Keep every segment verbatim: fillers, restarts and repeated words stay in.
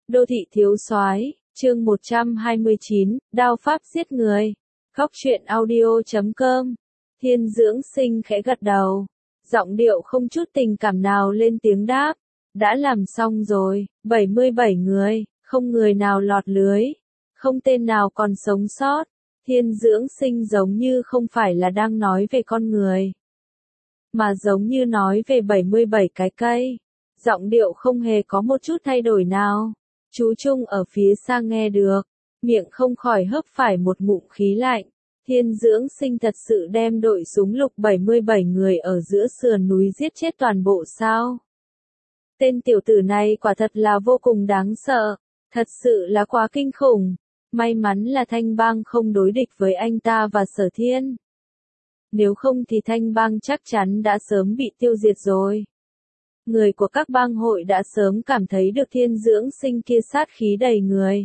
Đô thị thiếu soái, chương một trăm hai mươi chín, đao pháp giết người. Góc truyện audio chấm com. Thiên Dưỡng Sinh khẽ gật đầu, giọng điệu không chút tình cảm nào lên tiếng đáp, đã làm xong rồi, bảy mươi bảy người, không người nào lọt lưới, không tên nào còn sống sót. Thiên Dưỡng Sinh giống như không phải là đang nói về con người, mà giống như nói về bảy mươi bảy cái cây. Giọng điệu không hề có một chút thay đổi nào. Chú Trung ở phía xa nghe được, miệng không khỏi hớp phải một ngụm khí lạnh. Thiên Dưỡng Sinh thật sự đem đội súng lục bảy mươi bảy người ở giữa sườn núi giết chết toàn bộ sao? Tên tiểu tử này quả thật là vô cùng đáng sợ, thật sự là quá kinh khủng. May mắn là Thanh Bang không đối địch với anh ta và Sở Thiên. Nếu không thì Thanh Bang chắc chắn đã sớm bị tiêu diệt rồi. Người của các bang hội đã sớm cảm thấy được Thiên Dưỡng Sinh kia sát khí đầy người.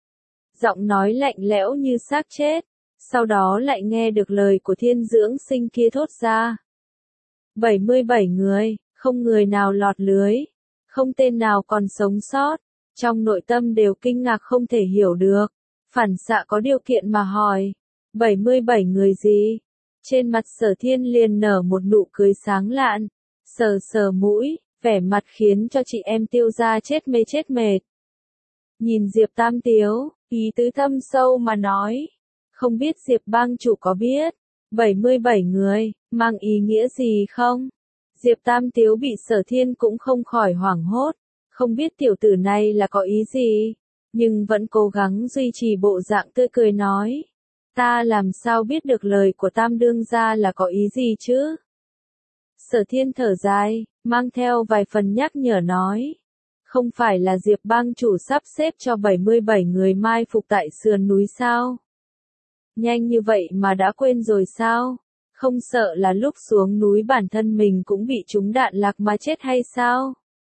Giọng nói lạnh lẽo như xác chết, sau đó lại nghe được lời của Thiên Dưỡng Sinh kia thốt ra. bảy mươi bảy người, không người nào lọt lưới, không tên nào còn sống sót, trong nội tâm đều kinh ngạc không thể hiểu được, phản xạ có điều kiện mà hỏi, bảy mươi bảy người gì? Trên mặt Sở Thiên liền nở một nụ cười sáng lạn, sờ sờ mũi, vẻ mặt khiến cho chị em Tiêu gia chết mê chết mệt. Nhìn Diệp Tam Tiếu, ý tứ thâm sâu mà nói, không biết Diệp bang chủ có biết, bảy mươi bảy người, mang ý nghĩa gì không? Diệp Tam Tiếu bị Sở Thiên cũng không khỏi hoảng hốt, không biết tiểu tử này là có ý gì, nhưng vẫn cố gắng duy trì bộ dạng tươi cười nói. Ta làm sao biết được lời của Tam đương gia là có ý gì chứ? Sở Thiên thở dài, mang theo vài phần nhắc nhở nói. Không phải là Diệp bang chủ sắp xếp cho bảy mươi bảy người mai phục tại sườn núi sao? Nhanh như vậy mà đã quên rồi sao? Không sợ là lúc xuống núi bản thân mình cũng bị trúng đạn lạc mà chết hay sao?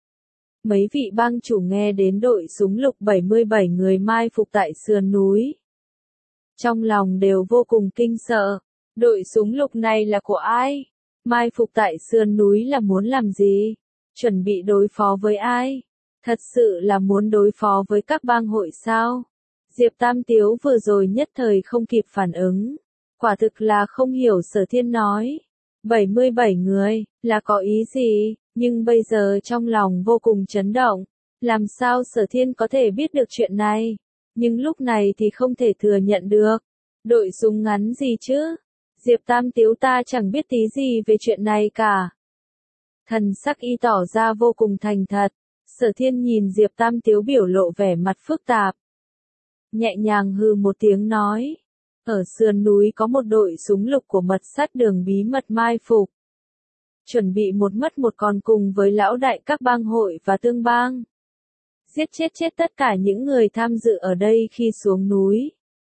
Mấy vị bang chủ nghe đến đội súng lục bảy mươi bảy người mai phục tại sườn núi. Trong lòng đều vô cùng kinh sợ. Đội súng lục này là của ai? Mai phục tại sườn núi là muốn làm gì? Chuẩn bị đối phó với ai? Thật sự là muốn đối phó với các bang hội sao? Diệp Tam Tiếu vừa rồi nhất thời không kịp phản ứng. Quả thực là không hiểu Sở Thiên nói. bảy mươi bảy người, là có ý gì? Nhưng bây giờ trong lòng vô cùng chấn động. Làm sao Sở Thiên có thể biết được chuyện này? Nhưng lúc này thì không thể thừa nhận được. Đội súng ngắn gì chứ? Diệp Tam Tiếu ta chẳng biết tí gì về chuyện này cả. Thần sắc y tỏ ra vô cùng thành thật. Sở Thiên nhìn Diệp Tam Tiếu biểu lộ vẻ mặt phức tạp. Nhẹ nhàng hừ một tiếng nói. Ở sườn núi có một đội súng lục của mật sát đường bí mật mai phục. Chuẩn bị một mất một còn cùng với lão đại các bang hội và tương bang. Giết chết chết tất cả những người tham dự ở đây khi xuống núi.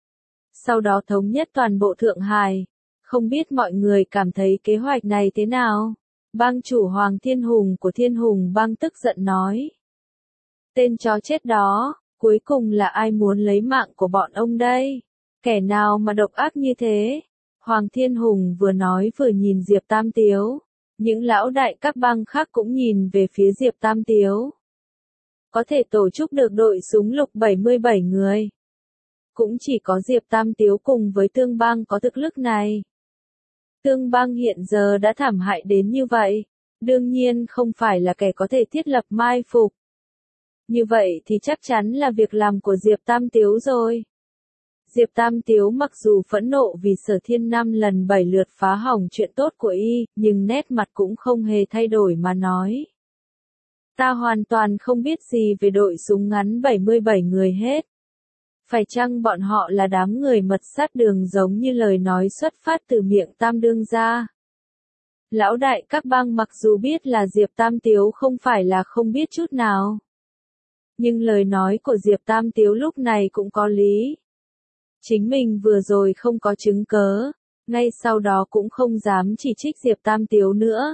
Sau đó thống nhất toàn bộ Thượng Hải. Không biết mọi người cảm thấy kế hoạch này thế nào? Bang chủ Hoàng Thiên Hùng của Thiên Hùng bang tức giận nói. Tên chó chết đó, cuối cùng là ai muốn lấy mạng của bọn ông đây? Kẻ nào mà độc ác như thế? Hoàng Thiên Hùng vừa nói vừa nhìn Diệp Tam Tiếu. Những lão đại các bang khác cũng nhìn về phía Diệp Tam Tiếu. Có thể tổ chức được đội súng lục bảy mươi bảy người. Cũng chỉ có Diệp Tam Tiếu cùng với Tương Bang có thực lực này. Tương Bang hiện giờ đã thảm hại đến như vậy, đương nhiên không phải là kẻ có thể thiết lập mai phục. Như vậy thì chắc chắn là việc làm của Diệp Tam Tiếu rồi. Diệp Tam Tiếu mặc dù phẫn nộ vì Sở Thiên năm lần bảy lượt phá hỏng chuyện tốt của y, nhưng nét mặt cũng không hề thay đổi mà nói. Ta hoàn toàn không biết gì về đội súng ngắn bảy mươi bảy người hết. Phải chăng bọn họ là đám người mật sát đường giống như lời nói xuất phát từ miệng Tam đương gia? Lão đại các bang mặc dù biết là Diệp Tam Tiếu không phải là không biết chút nào. Nhưng lời nói của Diệp Tam Tiếu lúc này cũng có lý. Chính mình vừa rồi không có chứng cớ, ngay sau đó cũng không dám chỉ trích Diệp Tam Tiếu nữa.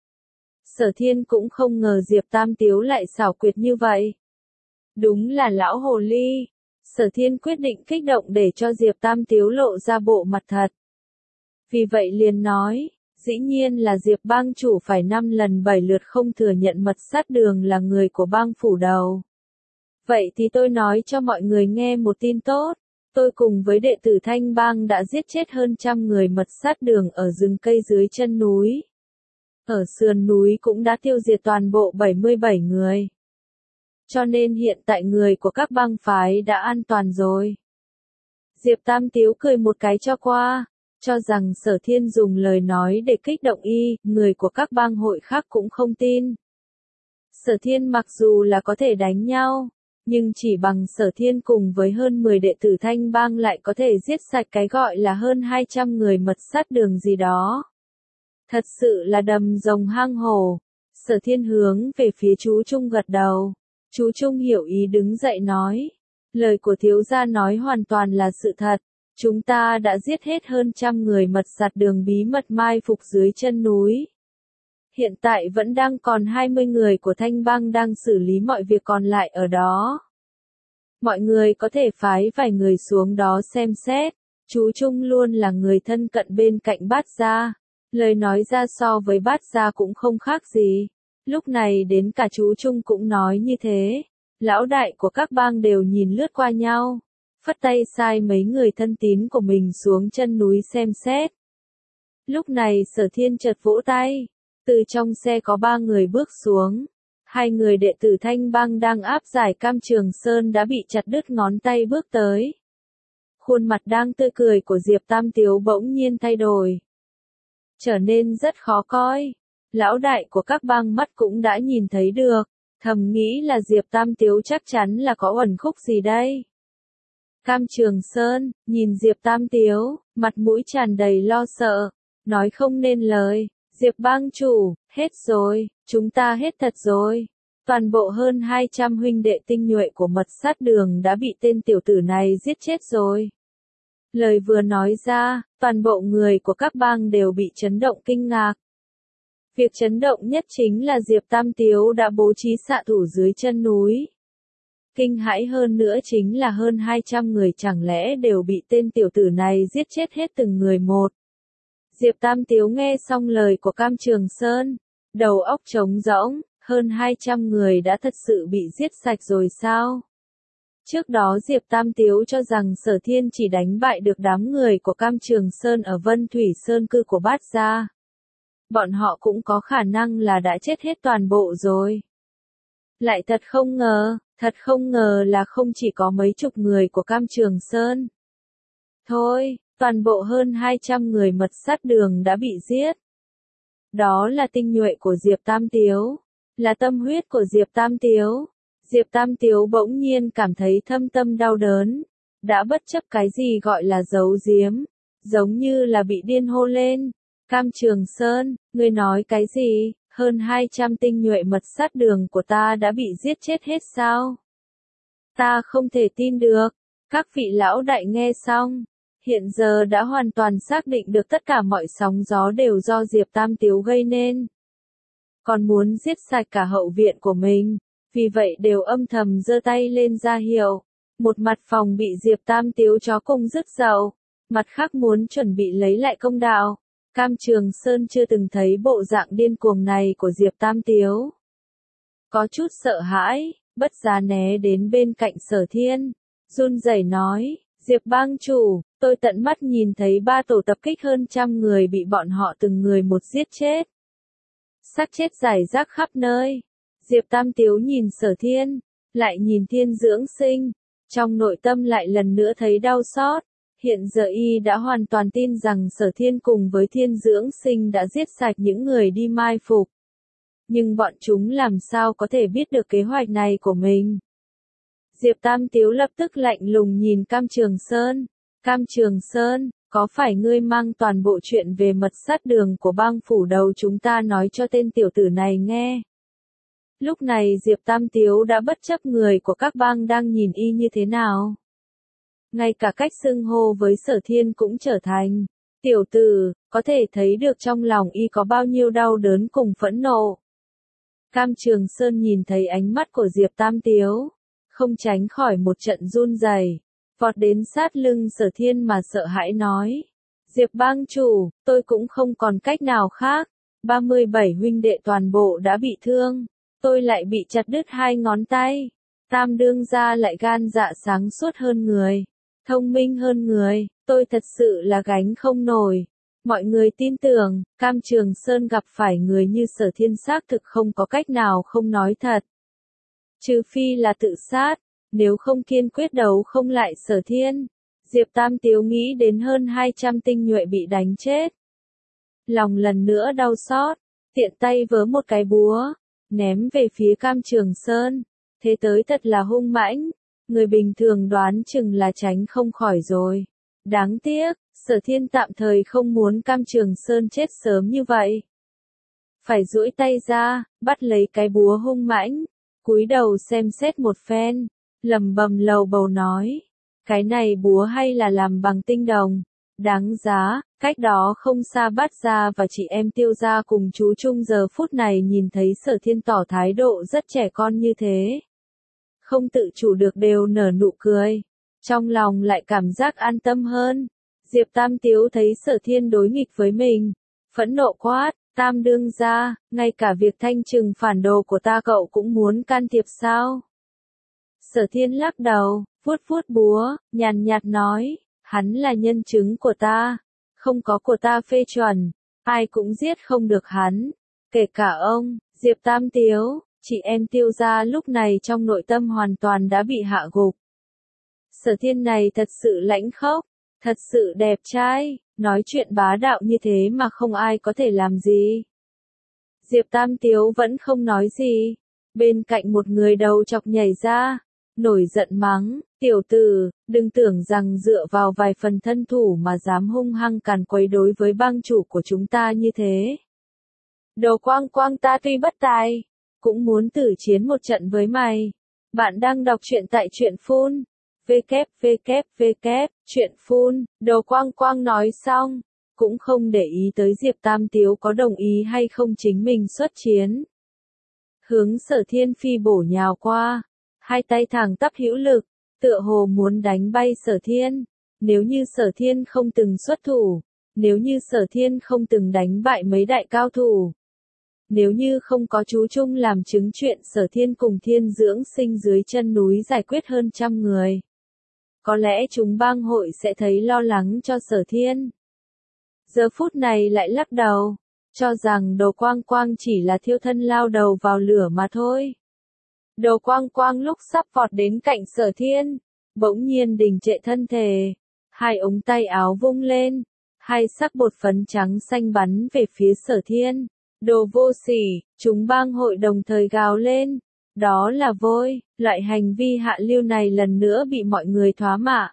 Sở Thiên cũng không ngờ Diệp Tam Tiếu lại xảo quyệt như vậy. Đúng là lão hồ ly. Sở Thiên quyết định kích động để cho Diệp Tam Tiếu lộ ra bộ mặt thật. Vì vậy liền nói, dĩ nhiên là Diệp bang chủ phải năm lần bảy lượt không thừa nhận mật sát đường là người của bang phủ đầu. Vậy thì tôi nói cho mọi người nghe một tin tốt. Tôi cùng với đệ tử Thanh Bang đã giết chết hơn trăm người mật sát đường ở rừng cây dưới chân núi. Ở sườn núi cũng đã tiêu diệt toàn bộ bảy mươi bảy người. Cho nên hiện tại người của các bang phái đã an toàn rồi. Diệp Tam Tiếu cười một cái cho qua, cho rằng Sở Thiên dùng lời nói để kích động y, người của các bang hội khác cũng không tin. Sở Thiên mặc dù là có thể đánh nhau, nhưng chỉ bằng Sở Thiên cùng với hơn mười đệ tử Thanh Bang lại có thể giết sạch cái gọi là hơn hai trăm người mật sát đường gì đó. Thật sự là đầm rồng hang hổ. Sở Thiên hướng về phía chú Trung gật đầu. Chú Trung hiểu ý đứng dậy nói. Lời của thiếu gia nói hoàn toàn là sự thật. Chúng ta đã giết hết hơn trăm người mật sạt đường bí mật mai phục dưới chân núi. Hiện tại vẫn đang còn hai mươi người của Thanh Bang đang xử lý mọi việc còn lại ở đó. Mọi người có thể phái vài người xuống đó xem xét. Chú Trung luôn là người thân cận bên cạnh Bát Gia. Lời nói ra so với Bát Gia cũng không khác gì. Lúc này đến cả chú Trung cũng nói như thế. Lão đại của các bang đều nhìn lướt qua nhau. Phất tay sai mấy người thân tín của mình xuống chân núi xem xét. Lúc này Sở Thiên chợt vỗ tay. Từ trong xe có ba người bước xuống. Hai người đệ tử Thanh Bang đang áp giải Cam Trường Sơn đã bị chặt đứt ngón tay bước tới. Khuôn mặt đang tươi cười của Diệp Tam Tiếu bỗng nhiên thay đổi. Trở nên rất khó coi. Lão đại của các bang mắt cũng đã nhìn thấy được. Thầm nghĩ là Diệp Tam Tiếu chắc chắn là có uẩn khúc gì đây. Cam Trường Sơn, nhìn Diệp Tam Tiếu, mặt mũi tràn đầy lo sợ. Nói không nên lời. Diệp bang chủ, hết rồi, chúng ta hết thật rồi. Toàn bộ hơn hai trăm huynh đệ tinh nhuệ của mật sát đường đã bị tên tiểu tử này giết chết rồi. Lời vừa nói ra, toàn bộ người của các bang đều bị chấn động kinh ngạc. Việc chấn động nhất chính là Diệp Tam Tiếu đã bố trí xạ thủ dưới chân núi. Kinh hãi hơn nữa chính là hơn hai trăm người chẳng lẽ đều bị tên tiểu tử này giết chết hết từng người một. Diệp Tam Tiếu nghe xong lời của Cam Trường Sơn, đầu óc trống rỗng, hơn hai trăm người đã thật sự bị giết sạch rồi sao? Trước đó Diệp Tam Tiếu cho rằng Sở Thiên chỉ đánh bại được đám người của Cam Trường Sơn ở Vân Thủy Sơn cư của Bát Gia. Bọn họ cũng có khả năng là đã chết hết toàn bộ rồi. Lại thật không ngờ, thật không ngờ là không chỉ có mấy chục người của Cam Trường Sơn. Thôi, toàn bộ hơn hai trăm người mật sát đường đã bị giết. Đó là tinh nhuệ của Diệp Tam Tiếu, là tâm huyết của Diệp Tam Tiếu. Diệp Tam Tiếu bỗng nhiên cảm thấy thâm tâm đau đớn, đã bất chấp cái gì gọi là giấu giếm, giống như là bị điên hô lên. Cam Trường Sơn, ngươi nói cái gì, hơn hai trăm tinh nhuệ mật sát đường của ta đã bị giết chết hết sao? Ta không thể tin được. Các vị lão đại nghe xong, hiện giờ đã hoàn toàn xác định được tất cả mọi sóng gió đều do Diệp Tam Tiếu gây nên. Còn muốn giết sạch cả hậu viện của mình, vì vậy đều âm thầm giơ tay lên ra hiệu. Một mặt phòng bị Diệp Tam Tiếu chó cùng rứt dậu, mặt khác muốn chuẩn bị lấy lại công đạo. Cam Trường Sơn chưa từng thấy bộ dạng điên cuồng này của Diệp Tam Tiếu. Có chút sợ hãi, bất giá né đến bên cạnh Sở Thiên, run rẩy nói, Diệp bang chủ, tôi tận mắt nhìn thấy ba tổ tập kích hơn trăm người bị bọn họ từng người một giết chết. Xác chết rải rác khắp nơi. Diệp Tam Tiếu nhìn Sở Thiên, lại nhìn Thiên Dưỡng Sinh, trong nội tâm lại lần nữa thấy đau xót. Hiện giờ y đã hoàn toàn tin rằng Sở Thiên cùng với Thiên Dưỡng Sinh đã giết sạch những người đi mai phục. Nhưng bọn chúng làm sao có thể biết được kế hoạch này của mình? Diệp Tam Tiếu lập tức lạnh lùng nhìn Cam Trường Sơn. Cam Trường Sơn, có phải ngươi mang toàn bộ chuyện về mật sát đường của bang phủ đầu chúng ta nói cho tên tiểu tử này nghe? Lúc này Diệp Tam Tiếu đã bất chấp người của các bang đang nhìn y như thế nào. Ngay cả cách xưng hô với Sở Thiên cũng trở thành tiểu tử, có thể thấy được trong lòng y có bao nhiêu đau đớn cùng phẫn nộ. Cam Trường Sơn nhìn thấy ánh mắt của Diệp Tam Tiếu, không tránh khỏi một trận run rẩy, vọt đến sát lưng Sở Thiên mà sợ hãi nói. Diệp bang chủ, tôi cũng không còn cách nào khác, ba mươi bảy huynh đệ toàn bộ đã bị thương, tôi lại bị chặt đứt hai ngón tay. Tam đương gia lại gan dạ sáng suốt hơn người, thông minh hơn người, tôi thật sự là gánh không nổi. Mọi người tin tưởng, Cam Trường Sơn gặp phải người như Sở Thiên xác thực không có cách nào không nói thật. Trừ phi là tự sát, nếu không kiên quyết đấu không lại Sở Thiên. Diệp Tam Tiếu nghĩ đến hơn hai trăm tinh nhuệ bị đánh chết. Lòng lần nữa đau xót, tiện tay vớ một cái búa, ném về phía Cam Trường Sơn. Thế tới thật là hung mãnh, người bình thường đoán chừng là tránh không khỏi rồi. Đáng tiếc, Sở Thiên tạm thời không muốn Cam Trường Sơn chết sớm như vậy. Phải duỗi tay ra, bắt lấy cái búa hung mãnh, cúi đầu xem xét một phen, lầm bầm lầu bầu nói. Cái này búa hay là làm bằng tinh đồng, đáng giá, cách đó không xa Bát gia và chị em Tiêu gia cùng chú Trung giờ phút này nhìn thấy Sở Thiên tỏ thái độ rất trẻ con như thế. Không tự chủ được đều nở nụ cười, trong lòng lại cảm giác an tâm hơn. Diệp Tam Tiếu thấy Sở Thiên đối nghịch với mình, phẫn nộ quát, Tam đương gia, ngay cả việc thanh trừng phản đồ của ta cậu cũng muốn can thiệp sao? Sở Thiên lắc đầu, vuốt vuốt búa, nhàn nhạt nói, hắn là nhân chứng của ta, không có của ta phê chuẩn, ai cũng giết không được hắn, kể cả ông. Diệp Tam Tiếu, chị em Tiêu gia lúc này trong nội tâm hoàn toàn đã bị hạ gục. Sở Thiên này thật sự lãnh khốc, thật sự đẹp trai, nói chuyện bá đạo như thế mà không ai có thể làm gì. Diệp Tam Tiếu vẫn không nói gì, bên cạnh một người đầu chọc nhảy ra, nổi giận mắng, tiểu tử, đừng tưởng rằng dựa vào vài phần thân thủ mà dám hung hăng càn quấy đối với bang chủ của chúng ta như thế. Đồ Quang Quang ta tuy bất tài, cũng muốn tử chiến một trận với mày. Bạn đang đọc truyện tại truyện phun. www, truyện phun, Đồ Quang Quang nói xong, cũng không để ý tới Diệp Tam Tiếu có đồng ý hay không chính mình xuất chiến. Hướng Sở Thiên phi bổ nhào qua, hai tay thẳng tắp hữu lực, tựa hồ muốn đánh bay Sở Thiên. Nếu như Sở Thiên không từng xuất thủ, nếu như Sở Thiên không từng đánh bại mấy đại cao thủ, nếu như không có chú Trung làm chứng chuyện Sở Thiên cùng Thiên Dưỡng Sinh dưới chân núi giải quyết hơn trăm người, có lẽ chúng bang hội sẽ thấy lo lắng cho Sở Thiên. Giờ phút này lại lắc đầu, cho rằng Đồ Quang Quang chỉ là thiêu thân lao đầu vào lửa mà thôi. Đồ Quang Quang lúc sắp vọt đến cạnh Sở Thiên, bỗng nhiên đình trệ thân thể, hai ống tay áo vung lên, hai sắc bột phấn trắng xanh bắn về phía Sở Thiên. Đồ vô sỉ, chúng bang hội đồng thời gào lên, đó là vôi, loại hành vi hạ lưu này lần nữa bị mọi người thoá mạ.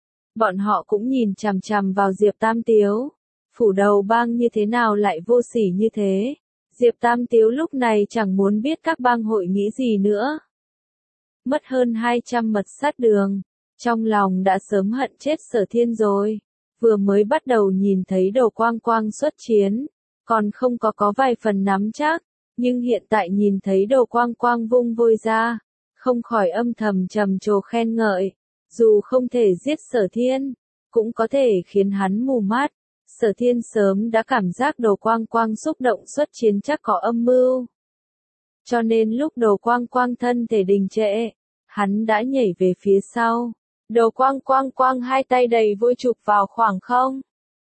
Bọn họ cũng nhìn chằm chằm vào Diệp Tam Tiếu, phủ đầu bang như thế nào lại vô sỉ như thế. Diệp Tam Tiếu lúc này chẳng muốn biết các bang hội nghĩ gì nữa. Mất hơn hai trăm mật sát đường, trong lòng đã sớm hận chết Sở Thiên rồi, vừa mới bắt đầu nhìn thấy Đồ Quang Quang xuất chiến, còn không có có vài phần nắm chắc, nhưng hiện tại nhìn thấy Đồ Quang Quang vung vôi ra, không khỏi âm thầm trầm trồ khen ngợi, dù không thể giết Sở Thiên, cũng có thể khiến hắn mù mắt. Sở Thiên sớm đã cảm giác Đồ Quang Quang xúc động xuất chiến chắc có âm mưu. Cho nên lúc Đồ Quang Quang thân thể đình trệ, hắn đã nhảy về phía sau. Đồ Quang Quang quang hai tay đầy vôi chụp vào khoảng không.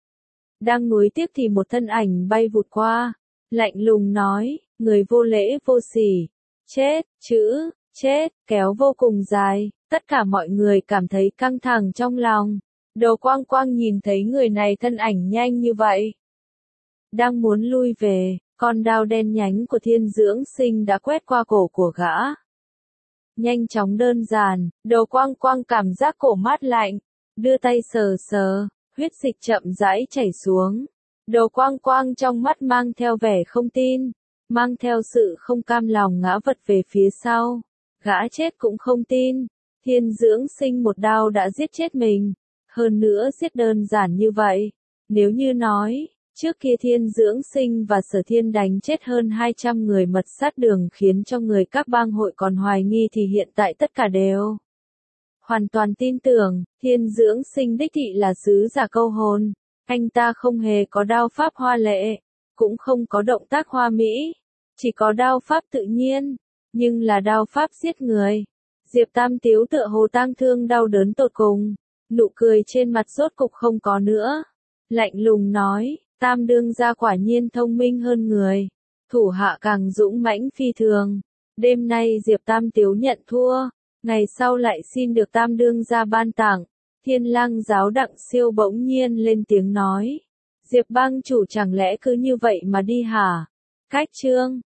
Đang nuối tiếc thì một thân ảnh bay vụt qua, lạnh lùng nói, người vô lễ vô sỉ, chết, chữ, chết, kéo vô cùng dài, tất cả mọi người cảm thấy căng thẳng trong lòng. Đồ Quang Quang nhìn thấy người này thân ảnh nhanh như vậy, đang muốn lui về, con đao đen nhánh của Thiên Dưỡng Sinh đã quét qua cổ của gã. Nhanh chóng đơn giản, Đồ Quang Quang cảm giác cổ mát lạnh, đưa tay sờ sờ, huyết dịch chậm rãi chảy xuống. Đồ Quang Quang trong mắt mang theo vẻ không tin, mang theo sự không cam lòng ngã vật về phía sau. Gã chết cũng không tin, Thiên Dưỡng Sinh một đao đã giết chết mình, hơn nữa giết đơn giản như vậy. Nếu như nói, trước kia Thiên Dưỡng Sinh và Sở Thiên đánh chết hơn hai trăm người mật sát đường khiến cho người các bang hội còn hoài nghi thì hiện tại tất cả đều hoàn toàn tin tưởng, Thiên Dưỡng Sinh đích thị là sứ giả câu hồn. Anh ta không hề có đao pháp hoa lệ, cũng không có động tác hoa mỹ, chỉ có đao pháp tự nhiên, nhưng là đao pháp giết người. Diệp Tam Tiếu tựa hồ tang thương đau đớn tột cùng, nụ cười trên mặt rốt cục không có nữa. Lạnh lùng nói, Tam đương gia quả nhiên thông minh hơn người, thủ hạ càng dũng mãnh phi thường. Đêm nay Diệp Tam Tiếu nhận thua, ngày sau lại xin được Tam đương gia ban tặng. Thiên Lang giáo Đặng Siêu bỗng nhiên lên tiếng nói, Diệp bang chủ chẳng lẽ cứ như vậy mà đi hả? Cách chương